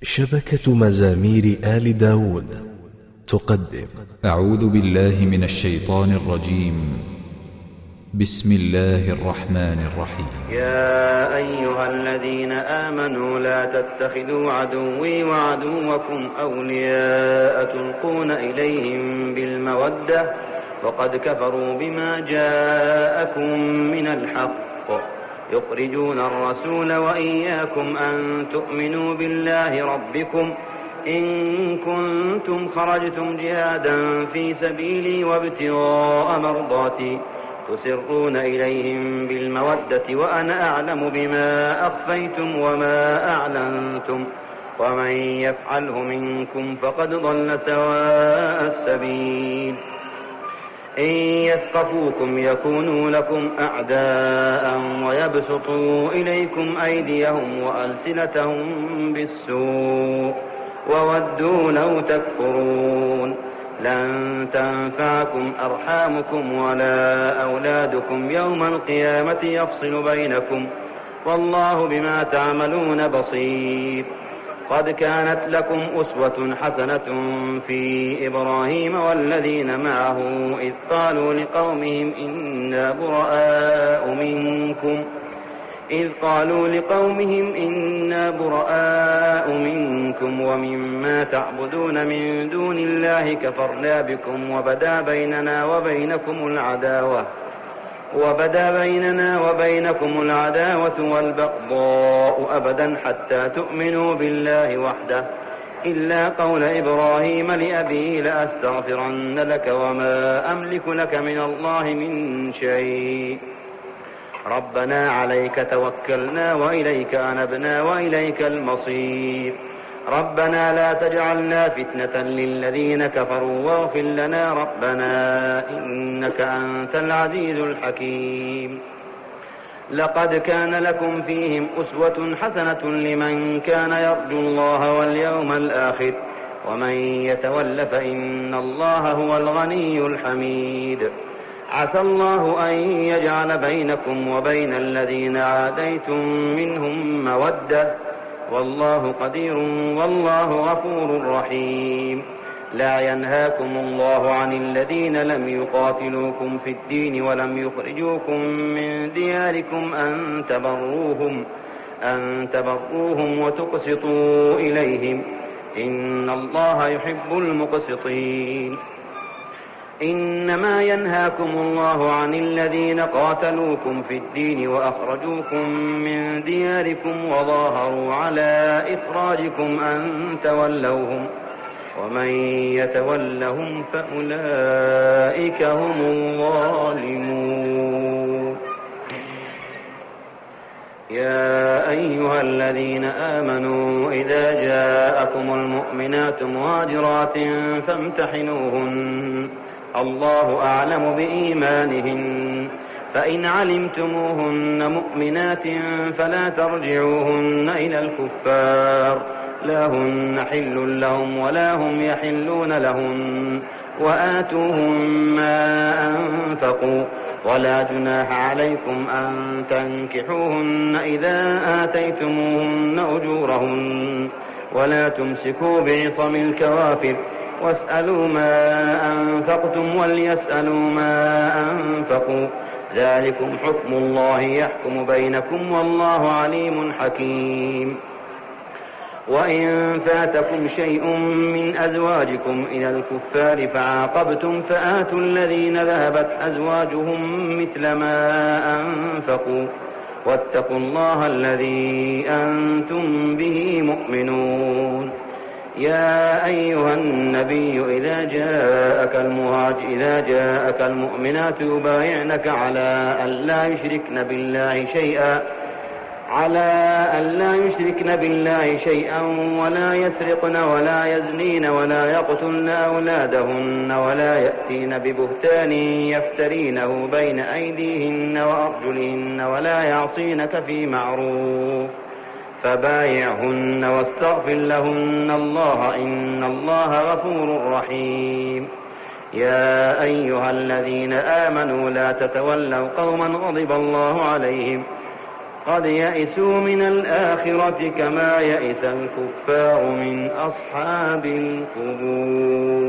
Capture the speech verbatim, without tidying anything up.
شبكة مزامير آل داود تقدم. أعوذ بالله من الشيطان الرجيم. بسم الله الرحمن الرحيم. يا أيها الذين آمنوا لا تتخذوا عدوي وعدوكم أولياء تلقون إليهم بالمودة وقد كفروا بما جاءكم من الحق يخرجون الرسول وإياكم أن تؤمنوا بالله ربكم إن كنتم خرجتم جهادا في سبيلي وابتغاء مرضاتي تسرون إليهم بالمودة وأنا أعلم بما أخفيتم وما أعلنتم ومن يفعله منكم فقد ضل سواء السبيل إن يثقفوكم يكونوا لكم أعداء ويبسطوا إليكم أيديهم وألسنتهم بالسوء وودوا لو تكفرون لن تنفعكم أرحامكم ولا أولادكم يوم القيامة يفصل بينكم والله بما تعملون بصير. قد كانت لكم أسوة حسنة في إبراهيم والذين معه إذ قالوا لقومهم إنا براء منكم إذ قالوا لقومهم إنا براء منكم ومما تعبدون من دون الله كفرنا بكم وبدا بيننا وبينكم العداوة وبدا بيننا وبينكم العداوة والبغضاء أبدا حتى تؤمنوا بالله وحده إلا قول إبراهيم لأبيه لأستغفرن لك وما أملك لك من الله من شيء ربنا عليك توكلنا وإليك أنبنا وإليك المصير ربنا لا تجعلنا فتنة للذين كفروا واغفر لنا ربنا إنك أنت العزيز الحكيم. لقد كان لكم فيهم أسوة حسنة لمن كان يرجو الله واليوم الآخر ومن يتول فإن الله هو الغني الحميد. عسى الله أن يجعل بينكم وبين الذين عاديتم منهم مودة والله قدير والله غفور رحيم. لا ينهاكم الله عن الذين لم يقاتلوكم في الدين ولم يخرجوكم من دياركم أن تبروهم أن تبروهم وتقسطوا إليهم إن الله يحب المقسطين. إنما ينهاكم الله عن الذين قاتلوكم في الدين وأخرجوكم من دياركم وظاهروا على إخراجكم أن تولوهم ومن يتولهم فأولئك هم الظالمون. يا أيها الذين آمنوا إذا جاءكم المؤمنات مهاجرات فامتحنوهن الله أعلم بإيمانهن فإن علمتموهن مؤمنات فلا ترجعوهن إلى الكفار لا هن حل لهم ولا هم يحلون لهم وآتوهم ما أنفقوا ولا جناح عليكم أن تنكحوهن إذا آتيتموهن أجورهن ولا تمسكوا بعصم الكوافر واسألوا ما أنفقتم وليسألوا ما أنفقوا ذلكم حكم الله يحكم بينكم والله عليم حكيم. وإن فاتكم شيء من أزواجكم إلى الكفار فعاقبتم فآتوا الذين ذهبت أزواجهم مثل ما أنفقوا واتقوا الله الذي أنتم به مؤمنون. يا أيها النبي إذا جاءك المهاجر إذا جاءك المؤمنات يبايعنك على أن لا يشركن بالله شيئا على أن لا يشركن بالله شيئا ولا يسرقن ولا يزنين ولا يقتلن أولادهن ولا يأتين ببهتان يفترينه بين أيديهن وأرجلهن ولا يعصينك في معروف فبايعهن واستغفر لهن الله إن الله غفور رحيم. يا أيها الذين آمنوا لا تتولوا قوما غضب الله عليهم قد يئسوا من الآخرة كما يئس الكفار من أصحاب القبور.